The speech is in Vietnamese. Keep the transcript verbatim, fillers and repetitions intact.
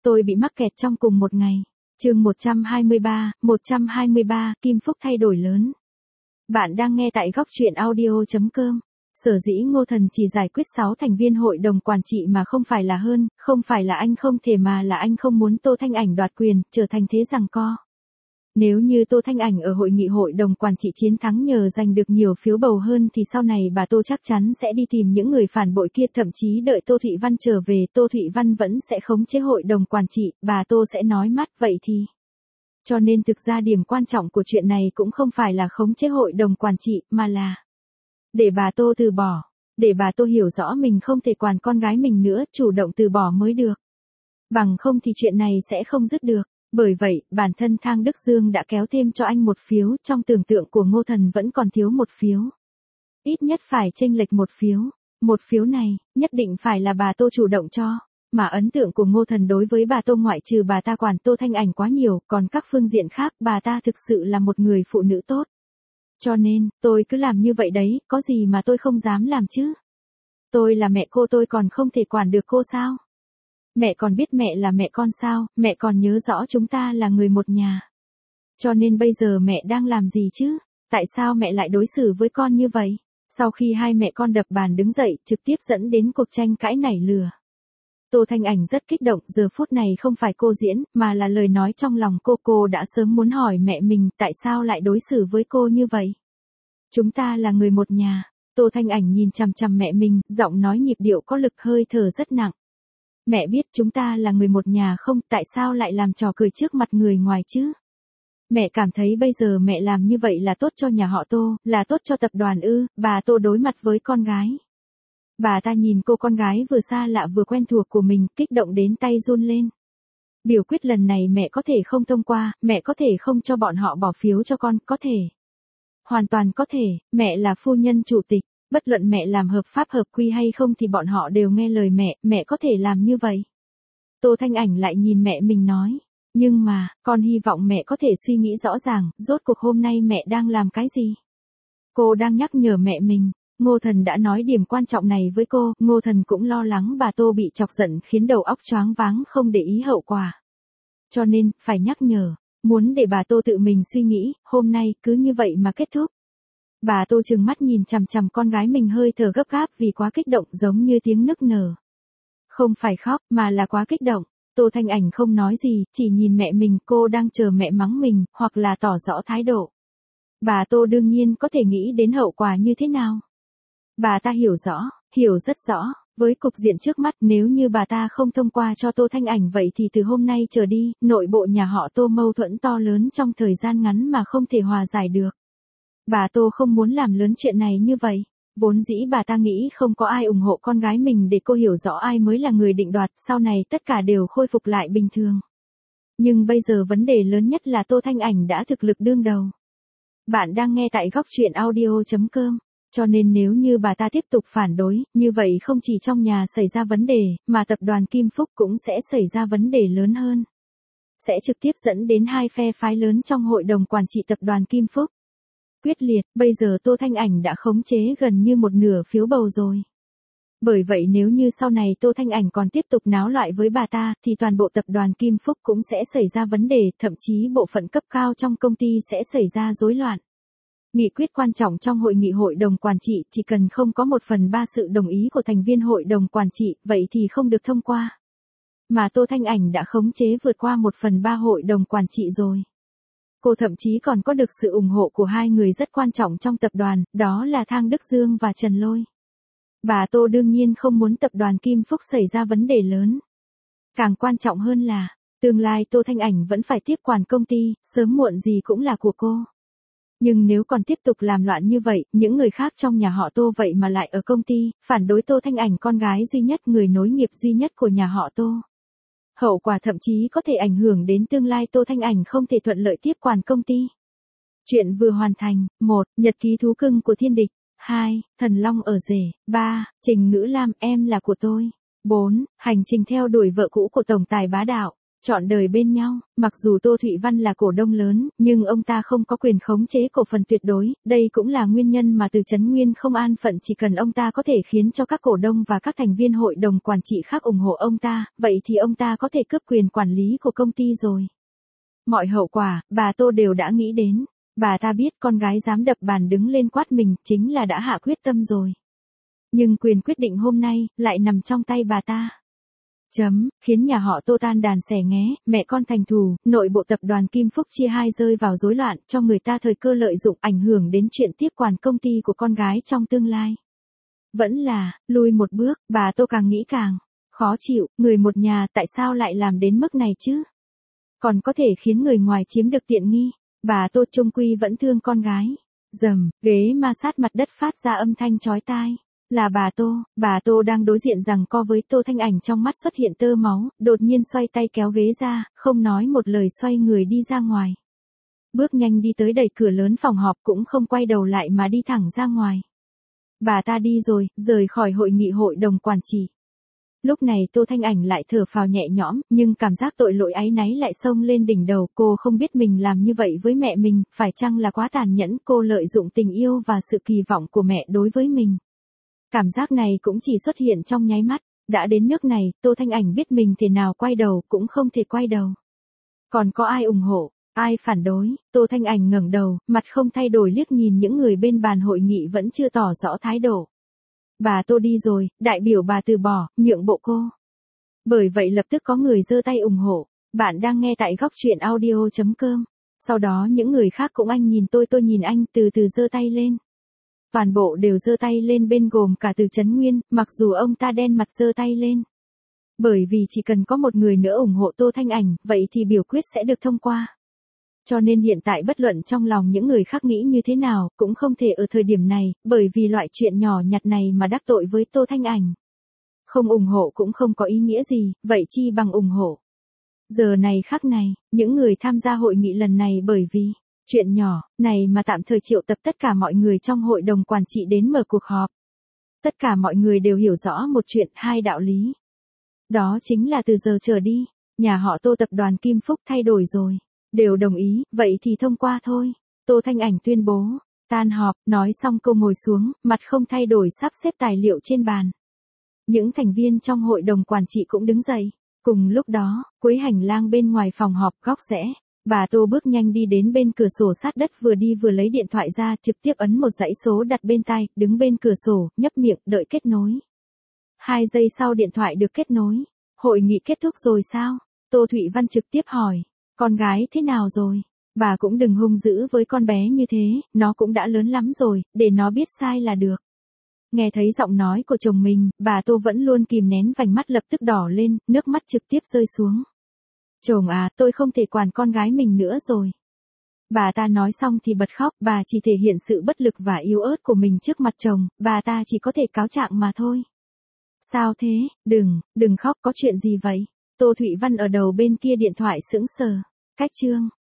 Tôi bị mắc kẹt trong cùng một ngày. Chương một trăm hai mươi ba, một trăm hai mươi ba, Kim Phúc thay đổi lớn. Bạn đang nghe tại góc truyện audio chấm com. Sở dĩ Ngô Thần chỉ giải quyết sáu thành viên hội đồng quản trị mà không phải là hơn, không phải là anh không thể mà là anh không muốn Tô Thanh Ảnh đoạt quyền, trở thành thế giằng co. Nếu như Tô Thanh Ảnh ở hội nghị hội đồng quản trị chiến thắng nhờ giành được nhiều phiếu bầu hơn thì sau này bà Tô chắc chắn sẽ đi tìm những người phản bội kia, thậm chí đợi Tô Thụy Văn trở về, Tô Thụy Văn vẫn sẽ khống chế hội đồng quản trị, bà Tô sẽ nói mắt vậy thì. Cho nên thực ra điểm quan trọng của chuyện này cũng không phải là khống chế hội đồng quản trị, mà là để bà Tô từ bỏ, để bà Tô hiểu rõ mình không thể quản con gái mình nữa, chủ động từ bỏ mới được. Bằng không thì chuyện này sẽ không dứt được. Bởi vậy, bản thân Thang Đức Dương đã kéo thêm cho anh một phiếu, trong tưởng tượng của Ngô Thần vẫn còn thiếu một phiếu. Ít nhất phải chênh lệch một phiếu. Một phiếu này, nhất định phải là bà Tô chủ động cho. Mà ấn tượng của Ngô Thần đối với bà Tô ngoại trừ bà ta quản Tô Thanh Ảnh quá nhiều, còn các phương diện khác bà ta thực sự là một người phụ nữ tốt. Cho nên, tôi cứ làm như vậy đấy, có gì mà tôi không dám làm chứ? Tôi là mẹ cô, tôi còn không thể quản được cô sao? Mẹ còn biết mẹ là mẹ con sao, mẹ còn nhớ rõ chúng ta là người một nhà. Cho nên bây giờ mẹ đang làm gì chứ? Tại sao mẹ lại đối xử với con như vậy? Sau khi hai mẹ con đập bàn đứng dậy, trực tiếp dẫn đến cuộc tranh cãi nảy lửa. Tô Thanh Ảnh rất kích động, giờ phút này không phải cô diễn, mà là lời nói trong lòng cô. Cô đã sớm muốn hỏi mẹ mình, tại sao lại đối xử với cô như vậy? Chúng ta là người một nhà. Tô Thanh Ảnh nhìn chằm chằm mẹ mình, giọng nói nhịp điệu có lực, hơi thở rất nặng. Mẹ biết chúng ta là người một nhà không, tại sao lại làm trò cười trước mặt người ngoài chứ? Mẹ cảm thấy bây giờ mẹ làm như vậy là tốt cho nhà họ Tô, là tốt cho tập đoàn ư? Bà Tô đối mặt với con gái. Bà ta nhìn cô con gái vừa xa lạ vừa quen thuộc của mình, kích động đến tay run lên. Biểu quyết lần này mẹ có thể không thông qua, mẹ có thể không cho bọn họ bỏ phiếu cho con, có thể. Hoàn toàn có thể, mẹ là phu nhân chủ tịch. Bất luận mẹ làm hợp pháp hợp quy hay không thì bọn họ đều nghe lời mẹ, mẹ có thể làm như vậy. Tô Thanh Ảnh lại nhìn mẹ mình nói, nhưng mà, con hy vọng mẹ có thể suy nghĩ rõ ràng, rốt cuộc hôm nay mẹ đang làm cái gì? Cô đang nhắc nhở mẹ mình, Ngô Thần đã nói điểm quan trọng này với cô, Ngô Thần cũng lo lắng bà Tô bị chọc giận khiến đầu óc choáng váng không để ý hậu quả. Cho nên, phải nhắc nhở, muốn để bà Tô tự mình suy nghĩ, hôm nay cứ như vậy mà kết thúc. Bà Tô trừng mắt nhìn chằm chằm con gái mình, hơi thở gấp gáp vì quá kích động, giống như tiếng nức nở. Không phải khóc, mà là quá kích động. Tô Thanh Ảnh không nói gì, chỉ nhìn mẹ mình, cô đang chờ mẹ mắng mình, hoặc là tỏ rõ thái độ. Bà Tô đương nhiên có thể nghĩ đến hậu quả như thế nào. Bà ta hiểu rõ, hiểu rất rõ, với cục diện trước mắt, nếu như bà ta không thông qua cho Tô Thanh Ảnh vậy thì từ hôm nay trở đi, nội bộ nhà họ Tô mâu thuẫn to lớn trong thời gian ngắn mà không thể hòa giải được. Bà Tô không muốn làm lớn chuyện này như vậy. Vốn dĩ bà ta nghĩ không có ai ủng hộ con gái mình để cô hiểu rõ ai mới là người định đoạt, sau này tất cả đều khôi phục lại bình thường. Nhưng bây giờ vấn đề lớn nhất là Tô Thanh Ảnh đã thực lực đương đầu. Bạn đang nghe tại góc truyện audio chấm com. Cho nên nếu như bà ta tiếp tục phản đối, như vậy không chỉ trong nhà xảy ra vấn đề, mà tập đoàn Kim Phúc cũng sẽ xảy ra vấn đề lớn hơn. Sẽ trực tiếp dẫn đến hai phe phái lớn trong hội đồng quản trị tập đoàn Kim Phúc. Quyết liệt, bây giờ Tô Thanh Ảnh đã khống chế gần như một nửa phiếu bầu rồi. Bởi vậy nếu như sau này Tô Thanh Ảnh còn tiếp tục náo loạn với bà ta, thì toàn bộ tập đoàn Kim Phúc cũng sẽ xảy ra vấn đề, thậm chí bộ phận cấp cao trong công ty sẽ xảy ra rối loạn. Nghị quyết quan trọng trong hội nghị hội đồng quản trị chỉ cần không có một phần ba sự đồng ý của thành viên hội đồng quản trị, vậy thì không được thông qua. Mà Tô Thanh Ảnh đã khống chế vượt qua một phần ba hội đồng quản trị rồi. Cô thậm chí còn có được sự ủng hộ của hai người rất quan trọng trong tập đoàn, đó là Thang Đức Dương và Trần Lôi. Bà Tô đương nhiên không muốn tập đoàn Kim Phúc xảy ra vấn đề lớn. Càng quan trọng hơn là, tương lai Tô Thanh Ảnh vẫn phải tiếp quản công ty, sớm muộn gì cũng là của cô. Nhưng nếu còn tiếp tục làm loạn như vậy, những người khác trong nhà họ Tô vậy mà lại ở công ty, phản đối Tô Thanh Ảnh, con gái duy nhất, người nối nghiệp duy nhất của nhà họ Tô. Hậu quả thậm chí có thể ảnh hưởng đến tương lai Tô Thanh Ảnh không thể thuận lợi tiếp quản công ty. Chuyện vừa hoàn thành. một. Nhật ký thú cưng của thiên địch. hai. Thần Long ở rể. ba. Trình Ngữ Lam, em là của tôi. bốn. Hành trình theo đuổi vợ cũ của tổng tài bá đạo. Trọn đời bên nhau, mặc dù Tô Thụy Văn là cổ đông lớn, nhưng ông ta không có quyền khống chế cổ phần tuyệt đối, đây cũng là nguyên nhân mà từ Trấn Nguyên không an phận chỉ cần ông ta có thể khiến cho các cổ đông và các thành viên hội đồng quản trị khác ủng hộ ông ta, vậy thì ông ta có thể cướp quyền quản lý của công ty rồi. Mọi hậu quả, bà Tô đều đã nghĩ đến. Bà ta biết con gái dám đập bàn đứng lên quát mình, chính là đã hạ quyết tâm rồi. Nhưng quyền quyết định hôm nay, lại nằm trong tay bà ta. Chấm, khiến nhà họ Tô tan đàn xẻ nghé, mẹ con thành thù, nội bộ tập đoàn Kim Phúc chia hai rơi vào rối loạn, cho người ta thời cơ lợi dụng ảnh hưởng đến chuyện tiếp quản công ty của con gái trong tương lai. Vẫn là, lùi một bước, bà Tô càng nghĩ càng khó chịu, người một nhà tại sao lại làm đến mức này chứ? Còn có thể khiến người ngoài chiếm được tiện nghi, bà Tô chung quy vẫn thương con gái. Dầm, ghế ma sát mặt đất phát ra âm thanh chói tai. Là bà Tô, bà Tô đang đối diện giằng co với Tô Thanh Ảnh, trong mắt xuất hiện tơ máu, đột nhiên xoay tay kéo ghế ra, không nói một lời xoay người đi ra ngoài. Bước nhanh đi tới đẩy cửa lớn phòng họp cũng không quay đầu lại mà đi thẳng ra ngoài. Bà ta đi rồi, rời khỏi hội nghị hội đồng quản trị. Lúc này Tô Thanh Ảnh lại thở phào nhẹ nhõm, nhưng cảm giác tội lỗi áy náy lại xông lên đỉnh đầu. Cô không biết mình làm như vậy với mẹ mình, phải chăng là quá tàn nhẫn, cô lợi dụng tình yêu và sự kỳ vọng của mẹ đối với mình. Cảm giác này cũng chỉ xuất hiện trong nháy mắt, đã đến nước này, Tô Thanh Ảnh biết mình thể nào quay đầu cũng không thể quay đầu. Còn có ai ủng hộ, ai phản đối, Tô Thanh Ảnh ngẩng đầu, mặt không thay đổi liếc nhìn những người bên bàn hội nghị vẫn chưa tỏ rõ thái độ. Bà Tô đi rồi, đại biểu bà từ bỏ, nhượng bộ cô. Bởi vậy lập tức có người giơ tay ủng hộ. Bạn đang nghe tại góc truyện audio chấm com. Sau đó những người khác cũng anh nhìn tôi tôi nhìn anh, từ từ giơ tay lên. Toàn bộ đều giơ tay lên, bên gồm cả Từ Trấn Nguyên, mặc dù ông ta đen mặt giơ tay lên. Bởi vì chỉ cần có một người nữa ủng hộ Tô Thanh Ảnh, vậy thì biểu quyết sẽ được thông qua. Cho nên hiện tại bất luận trong lòng những người khác nghĩ như thế nào, cũng không thể ở thời điểm này, bởi vì loại chuyện nhỏ nhặt này mà đắc tội với Tô Thanh Ảnh. Không ủng hộ cũng không có ý nghĩa gì, vậy chi bằng ủng hộ. Giờ này khắc này, những người tham gia hội nghị lần này bởi vì chuyện nhỏ này mà tạm thời triệu tập tất cả mọi người trong hội đồng quản trị đến mở cuộc họp. Tất cả mọi người đều hiểu rõ một chuyện, hai đạo lý. Đó chính là từ giờ trở đi, nhà họ Tô tập đoàn Kim Phúc thay đổi rồi. Đều đồng ý, vậy thì thông qua thôi. Tô Thanh Ảnh tuyên bố. Tan họp, nói xong cô ngồi xuống, mặt không thay đổi sắp xếp tài liệu trên bàn. Những thành viên trong hội đồng quản trị cũng đứng dậy. Cùng lúc đó, cuối hành lang bên ngoài phòng họp góc rẽ, bà Tô bước nhanh đi đến bên cửa sổ sát đất, vừa đi vừa lấy điện thoại ra, trực tiếp ấn một dãy số đặt bên tai, đứng bên cửa sổ, nhấp miệng, đợi kết nối. Hai giây sau điện thoại được kết nối. Hội nghị kết thúc rồi sao? Tô Thụy Văn trực tiếp hỏi. Con gái thế nào rồi? Bà cũng đừng hung dữ với con bé như thế, nó cũng đã lớn lắm rồi, để nó biết sai là được. Nghe thấy giọng nói của chồng mình, bà Tô vẫn luôn kìm nén vành mắt lập tức đỏ lên, nước mắt trực tiếp rơi xuống. Chồng à, tôi không thể quản con gái mình nữa rồi. Bà ta nói xong thì bật khóc, bà chỉ thể hiện sự bất lực và yếu ớt của mình trước mặt chồng, bà ta chỉ có thể cáo trạng mà thôi. Sao thế, đừng, đừng khóc, có chuyện gì vậy? Tô Thụy Văn ở đầu bên kia điện thoại sững sờ. Cách chương